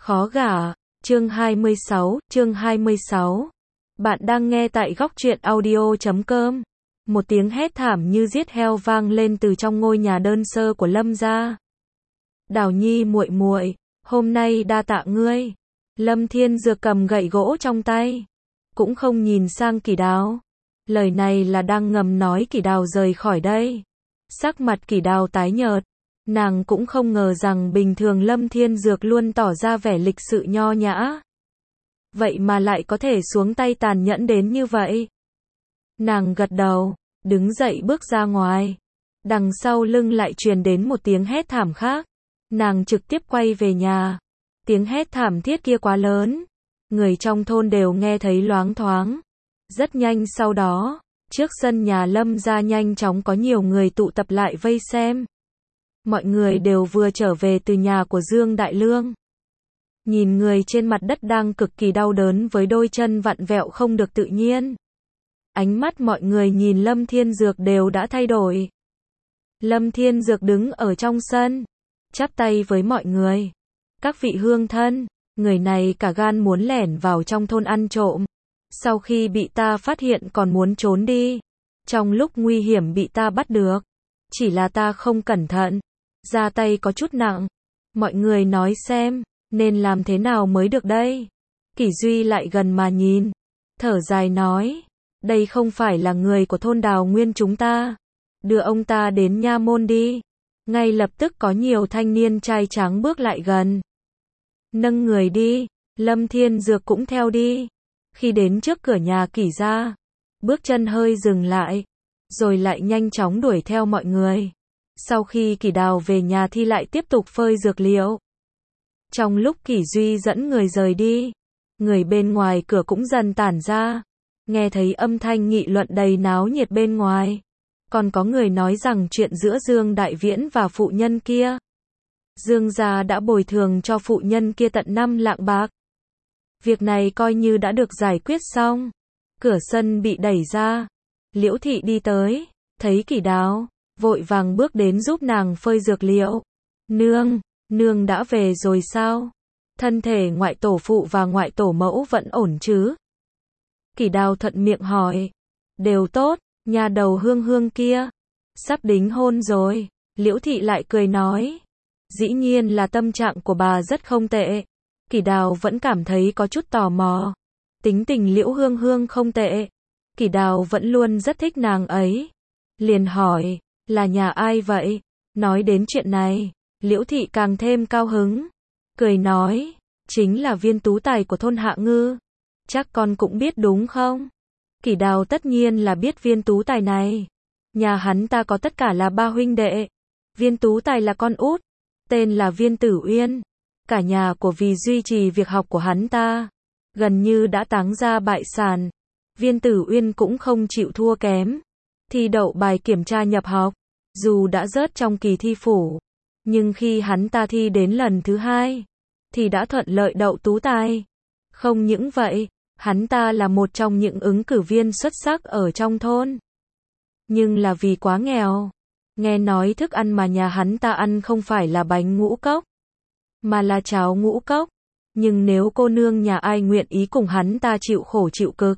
Khó gả, chương 26. Bạn đang nghe tại góc truyện audio.com. Một tiếng hét thảm như giết heo vang lên từ trong ngôi nhà đơn sơ của Lâm gia. Đào Nhi muội muội, hôm nay đa tạ ngươi. Lâm Thiên Dược cầm gậy gỗ trong tay, cũng không nhìn sang Kỷ Đào. Lời này là đang ngầm nói Kỷ Đào rời khỏi đây. Sắc mặt Kỷ Đào tái nhợt. Nàng cũng không ngờ rằng bình thường Lâm Thiên Dược luôn tỏ ra vẻ lịch sự nho nhã, vậy mà lại có thể xuống tay tàn nhẫn đến như vậy. Nàng gật đầu, đứng dậy bước ra ngoài. Đằng sau lưng lại truyền đến một tiếng hét thảm khác. Nàng trực tiếp quay về nhà. Tiếng hét thảm thiết kia quá lớn, người trong thôn đều nghe thấy loáng thoáng. Rất nhanh sau đó, trước sân nhà Lâm gia nhanh chóng có nhiều người tụ tập lại vây xem. Mọi người đều vừa trở về từ nhà của Dương Đại Lương. Nhìn người trên mặt đất đang cực kỳ đau đớn với đôi chân vặn vẹo không được tự nhiên. Ánh mắt mọi người nhìn Lâm Thiên Dược đều đã thay đổi. Lâm Thiên Dược đứng ở trong sân, chắp tay với mọi người. Các vị hương thân, người này cả gan muốn lẻn vào trong thôn ăn trộm. Sau khi bị ta phát hiện còn muốn trốn đi. Trong lúc nguy hiểm bị ta bắt được. Chỉ là ta không cẩn thận, ra tay có chút nặng. Mọi người nói xem, nên làm thế nào mới được đây? Kỷ Duy lại gần mà nhìn, thở dài nói, đây không phải là người của thôn Đào Nguyên chúng ta. Đưa ông ta đến nha môn đi. Ngay lập tức có nhiều thanh niên trai tráng bước lại gần. Nâng người đi, Lâm Thiên Dược cũng theo đi. Khi đến trước cửa nhà Kỷ gia, bước chân hơi dừng lại, rồi lại nhanh chóng đuổi theo mọi người. Sau khi Kỷ Đào về nhà thì lại tiếp tục phơi dược liệu. Trong lúc Kỷ Duy dẫn người rời đi, người bên ngoài cửa cũng dần tản ra. Nghe thấy âm thanh nghị luận đầy náo nhiệt bên ngoài. Còn có người nói rằng chuyện giữa Dương Đại Viễn và phụ nhân kia. Dương gia đã bồi thường cho phụ nhân kia tận 5 lạng bạc. Việc này coi như đã được giải quyết xong. Cửa sân bị đẩy ra. Liễu Thị đi tới, thấy Kỷ Đào, vội vàng bước đến giúp nàng phơi dược liệu. Nương đã về rồi sao? Thân thể ngoại tổ phụ và ngoại tổ mẫu vẫn ổn chứ? Kỷ Đào thuận miệng hỏi. Đều tốt, nhà đầu Hương Hương kia sắp đính hôn rồi. Liễu Thị lại cười nói. Dĩ nhiên là tâm trạng của bà rất không tệ. Kỷ Đào vẫn cảm thấy có chút tò mò. Tính tình Liễu Hương Hương không tệ. Kỷ Đào vẫn luôn rất thích nàng ấy. Liền hỏi, là nhà ai vậy? Nói đến chuyện này, Liễu Thị càng thêm cao hứng. Cười nói, chính là Viên Tú Tài của thôn Hạ Ngư. Chắc con cũng biết đúng không? Kỷ Đào tất nhiên là biết Viên Tú Tài này. Nhà hắn ta có tất cả là 3 huynh đệ. Viên Tú Tài là con út, tên là Viên Tử Uyên. Cả nhà của vì duy trì việc học của hắn ta, gần như đã táng ra bại sản. Viên Tử Uyên cũng không chịu thua kém. Thi đậu bài kiểm tra nhập học. Dù đã rớt trong kỳ thi phủ, nhưng khi hắn ta thi đến lần thứ 2, thì đã thuận lợi đậu tú tài. Không những vậy, hắn ta là một trong những ứng cử viên xuất sắc ở trong thôn. Nhưng là vì quá nghèo. Nghe nói thức ăn mà nhà hắn ta ăn không phải là bánh ngũ cốc, mà là cháo ngũ cốc. Nhưng nếu cô nương nhà ai nguyện ý cùng hắn ta chịu khổ chịu cực.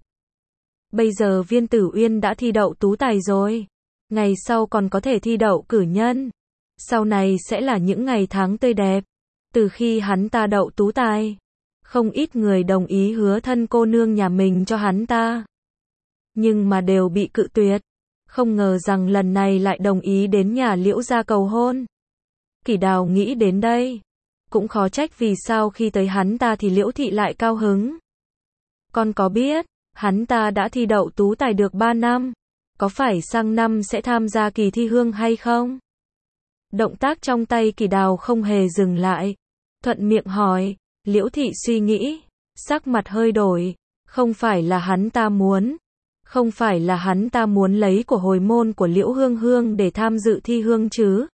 Bây giờ Viên Tử Uyên đã thi đậu tú tài rồi. Ngày sau còn có thể thi đậu cử nhân. Sau này sẽ là những ngày tháng tươi đẹp. Từ khi hắn ta đậu tú tài, không ít người đồng ý hứa thân cô nương nhà mình cho hắn ta. Nhưng mà đều bị cự tuyệt. Không ngờ rằng lần này lại đồng ý đến nhà Liễu gia cầu hôn. Kỷ Đào nghĩ đến đây, cũng khó trách vì sao khi tới hắn ta thì Liễu Thị lại cao hứng. Con có biết, hắn ta đã thi đậu tú tài được 3 năm. Có phải sang năm sẽ tham gia kỳ thi hương hay không? Động tác trong tay Kỷ Đào không hề dừng lại. Thuận miệng hỏi. Liễu Thị suy nghĩ, sắc mặt hơi đổi. Không phải là hắn ta muốn. Không phải là hắn ta muốn lấy của hồi môn của Liễu Hương Hương để tham dự thi hương chứ?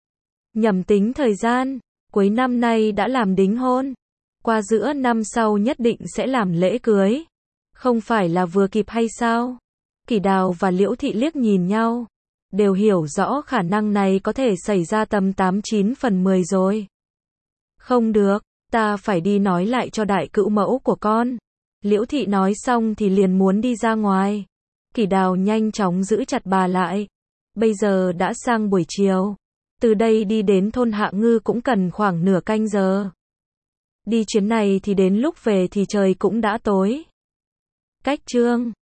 Nhầm tính thời gian, cuối năm nay đã làm đính hôn. Qua giữa năm sau nhất định sẽ làm lễ cưới. Không phải là vừa kịp hay sao? Kỷ Đào và Liễu Thị liếc nhìn nhau, đều hiểu rõ khả năng này có thể xảy ra tầm 89 phần 10 rồi. Không được, Ta phải đi nói lại cho đại cữu mẫu của con. Liễu thị nói xong thì liền muốn đi ra ngoài. Kỷ Đào nhanh chóng giữ chặt bà lại. Bây giờ đã sang buổi chiều. Từ đây đi đến thôn Hạ Ngư cũng cần khoảng nửa canh giờ. Đi chuyến này thì đến lúc về thì trời cũng đã tối. Cách chương